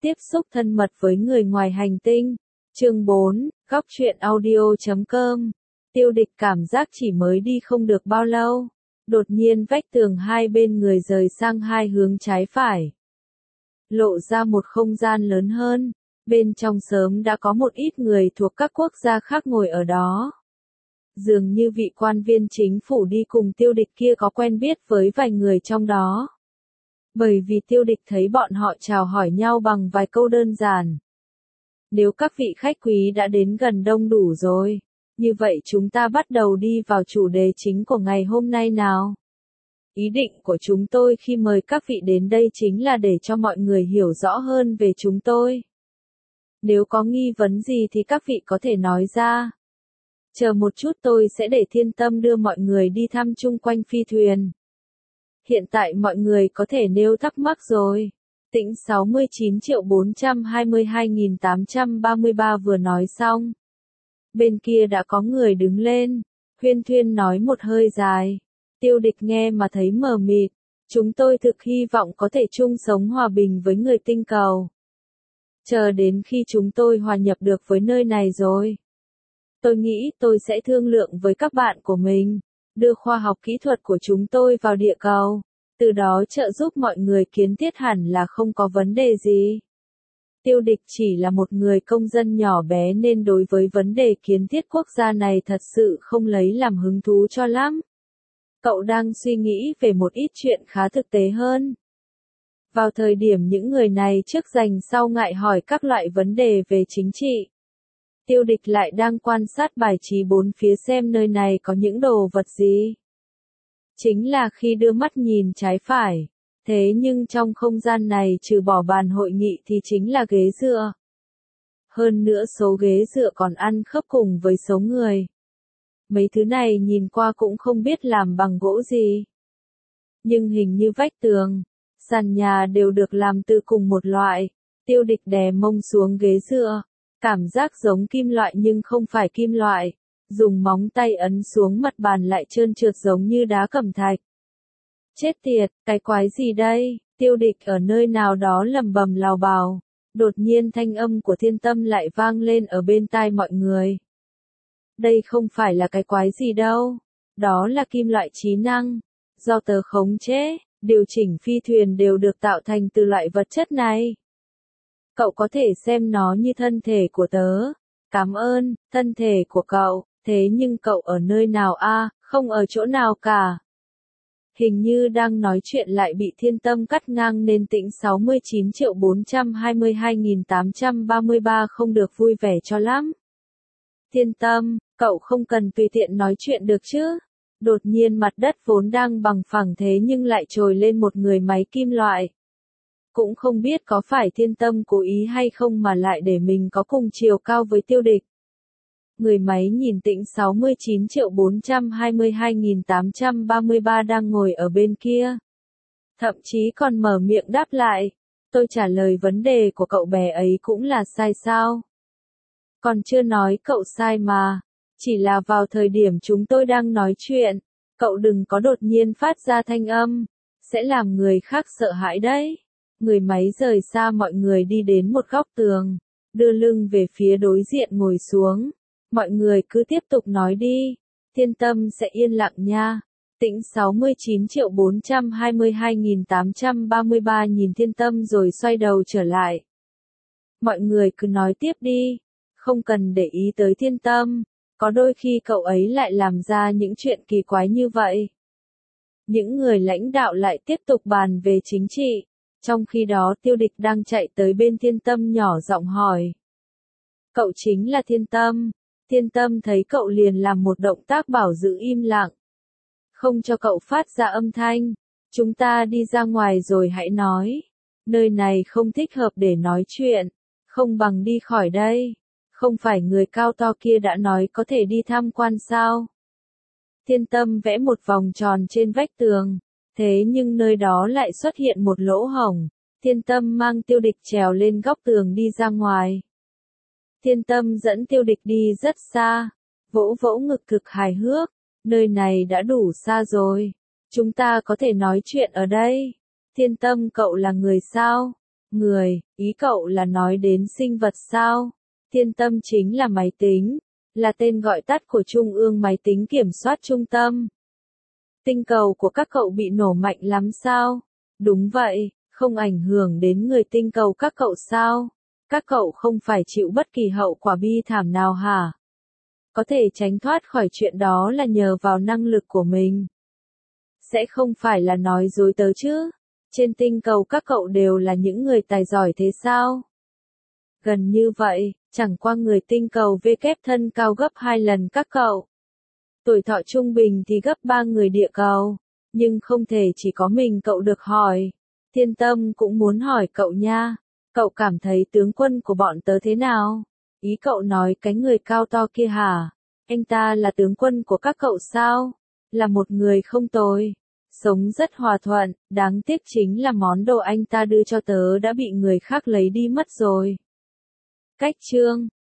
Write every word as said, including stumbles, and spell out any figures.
Tiếp xúc thân mật với người ngoài hành tinh. Chương bốn, góc truyện audio chấm com. Tiêu Địch cảm giác chỉ mới đi không được bao lâu, đột nhiên vách tường hai bên người rời sang hai hướng trái phải, lộ ra một không gian lớn hơn. Bên trong sớm đã có một ít người thuộc các quốc gia khác ngồi ở đó. Dường như vị quan viên chính phủ đi cùng Tiêu Địch kia có quen biết với vài người trong đó. Bởi vì Tiêu Địch thấy bọn họ chào hỏi nhau bằng vài câu đơn giản. Nếu các vị khách quý đã đến gần đông đủ rồi, như vậy chúng ta bắt đầu đi vào chủ đề chính của ngày hôm nay nào. Ý định của chúng tôi khi mời các vị đến đây chính là để cho mọi người hiểu rõ hơn về chúng tôi. Nếu có nghi vấn gì thì các vị có thể nói ra. Chờ một chút tôi sẽ để Thiên Tâm đưa mọi người đi thăm chung quanh phi thuyền. Hiện tại mọi người có thể nêu thắc mắc rồi. Tĩnh sáu mươi chín triệu bốn trăm hai mươi hai nghìn tám trăm ba mươi ba vừa nói xong. Bên kia đã có người đứng lên. Huyên Thuyên nói một hơi dài. Tiêu Địch nghe mà thấy mờ mịt. Chúng tôi thực hy vọng có thể chung sống hòa bình với người tinh cầu. Chờ đến khi chúng tôi hòa nhập được với nơi này rồi. Tôi nghĩ tôi sẽ thương lượng với các bạn của mình, đưa khoa học kỹ thuật của chúng tôi vào địa cầu, từ đó trợ giúp mọi người kiến thiết hẳn là không có vấn đề gì. Tiêu Địch chỉ là một người công dân nhỏ bé nên đối với vấn đề kiến thiết quốc gia này thật sự không lấy làm hứng thú cho lắm. Cậu đang suy nghĩ về một ít chuyện khá thực tế hơn. Vào thời điểm những người này trước dành sau ngại hỏi các loại vấn đề về chính trị. Tiêu Địch lại đang quan sát bài trí bốn phía xem nơi này có những đồ vật gì. Chính là khi đưa mắt nhìn trái phải. Thế nhưng trong không gian này trừ bỏ bàn hội nghị thì chính là ghế dựa. Hơn nữa số ghế dựa còn ăn khớp cùng với số người. Mấy thứ này nhìn qua cũng không biết làm bằng gỗ gì. Nhưng hình như vách tường, sàn nhà đều được làm từ cùng một loại. Tiêu Địch đè mông xuống ghế dựa. Cảm giác giống kim loại nhưng không phải kim loại. Dùng móng tay ấn xuống mặt bàn lại trơn trượt giống như đá cẩm thạch. Chết tiệt, cái quái gì đây? Tiêu Địch ở nơi nào đó lầm bầm lào bào. Đột nhiên thanh âm của Thiên Tâm lại vang lên ở bên tai mọi người. Đây không phải là cái quái gì đâu. Đó là kim loại trí năng. Do tớ khống chế, điều chỉnh phi thuyền đều được tạo thành từ loại vật chất này. Cậu có thể xem nó như thân thể của tớ. Cảm ơn, thân thể của cậu. Thế nhưng cậu ở nơi nào a? À, không ở chỗ nào cả. Hình như đang nói chuyện lại bị Thiên Tâm cắt ngang nên Tĩnh sáu mươi chín triệu bốn trăm hai mươi hai nghìn tám trăm ba mươi ba không được vui vẻ cho lắm. Thiên Tâm, cậu không cần tùy tiện nói chuyện được chứ? Đột nhiên mặt đất vốn đang bằng phẳng thế nhưng lại trồi lên một người máy kim loại. Cũng không biết có phải Thiên Tâm cố ý hay không mà lại để mình có cùng chiều cao với Tiêu Địch. Người máy nhìn Tĩnh sáu mươi chín triệu bốn trăm hai mươi hai nghìn tám trăm ba mươi ba đang ngồi ở bên kia. Thậm chí còn mở miệng đáp lại. Tôi trả lời vấn đề của cậu bé ấy cũng là sai sao? Còn chưa nói cậu sai mà. Chỉ là vào thời điểm chúng tôi đang nói chuyện. Cậu đừng có đột nhiên phát ra thanh âm. Sẽ làm người khác sợ hãi đấy. Người máy rời xa mọi người đi đến một góc tường. Đưa lưng về phía đối diện ngồi xuống. Mọi người cứ tiếp tục nói đi. Thiên Tâm sẽ yên lặng nha. Tĩnh sáu mươi chín triệu bốn trăm hai mươi hai nghìn tám trăm ba mươi ba nhìn Thiên Tâm rồi xoay đầu trở lại. Mọi người cứ nói tiếp đi. Không cần để ý tới Thiên Tâm. Có đôi khi cậu ấy lại làm ra những chuyện kỳ quái như vậy. Những người lãnh đạo lại tiếp tục bàn về chính trị. Trong khi đó Tiêu Địch đang chạy tới bên Thiên Tâm nhỏ giọng hỏi. Cậu chính là Thiên Tâm. Thiên Tâm thấy cậu liền làm một động tác bảo giữ im lặng. Không cho cậu phát ra âm thanh. Chúng ta đi ra ngoài rồi hãy nói. Nơi này không thích hợp để nói chuyện. Không bằng đi khỏi đây. Không phải người cao to kia đã nói có thể đi tham quan sao? Thiên Tâm vẽ một vòng tròn trên vách tường. Thế nhưng nơi đó lại xuất hiện một lỗ hổng. Thiên Tâm mang Tiêu Địch trèo lên góc tường đi ra ngoài. Thiên Tâm dẫn Tiêu Địch đi rất xa. Vỗ vỗ ngực cực hài hước. Nơi này đã đủ xa rồi. Chúng ta có thể nói chuyện ở đây. Thiên Tâm cậu là người sao? Người, ý cậu là nói đến sinh vật sao? Thiên tâm chính là máy tính, là tên gọi tắt của Trung ương Máy tính Kiểm soát Trung tâm. Tinh cầu của các cậu bị nổ mạnh lắm sao? Đúng vậy, không ảnh hưởng đến người tinh cầu các cậu sao? Các cậu không phải chịu bất kỳ hậu quả bi thảm nào hả? Có thể tránh thoát khỏi chuyện đó là nhờ vào năng lực của mình. Sẽ không phải là nói dối tớ chứ? Trên tinh cầu các cậu đều là những người tài giỏi thế sao? Gần như vậy, chẳng qua người tinh cầu V kép thân cao gấp hai lần các cậu. Tuổi thọ trung bình thì gấp ba người địa cầu. Nhưng không thể chỉ có mình cậu được hỏi. Thiên tâm cũng muốn hỏi cậu nha. Cậu cảm thấy tướng quân của bọn tớ thế nào? Ý cậu nói cái người cao to kia hả? Anh ta là tướng quân của các cậu sao? Là một người không tồi. Sống rất hòa thuận, đáng tiếc chính là món đồ anh ta đưa cho tớ đã bị người khác lấy đi mất rồi. Cách chương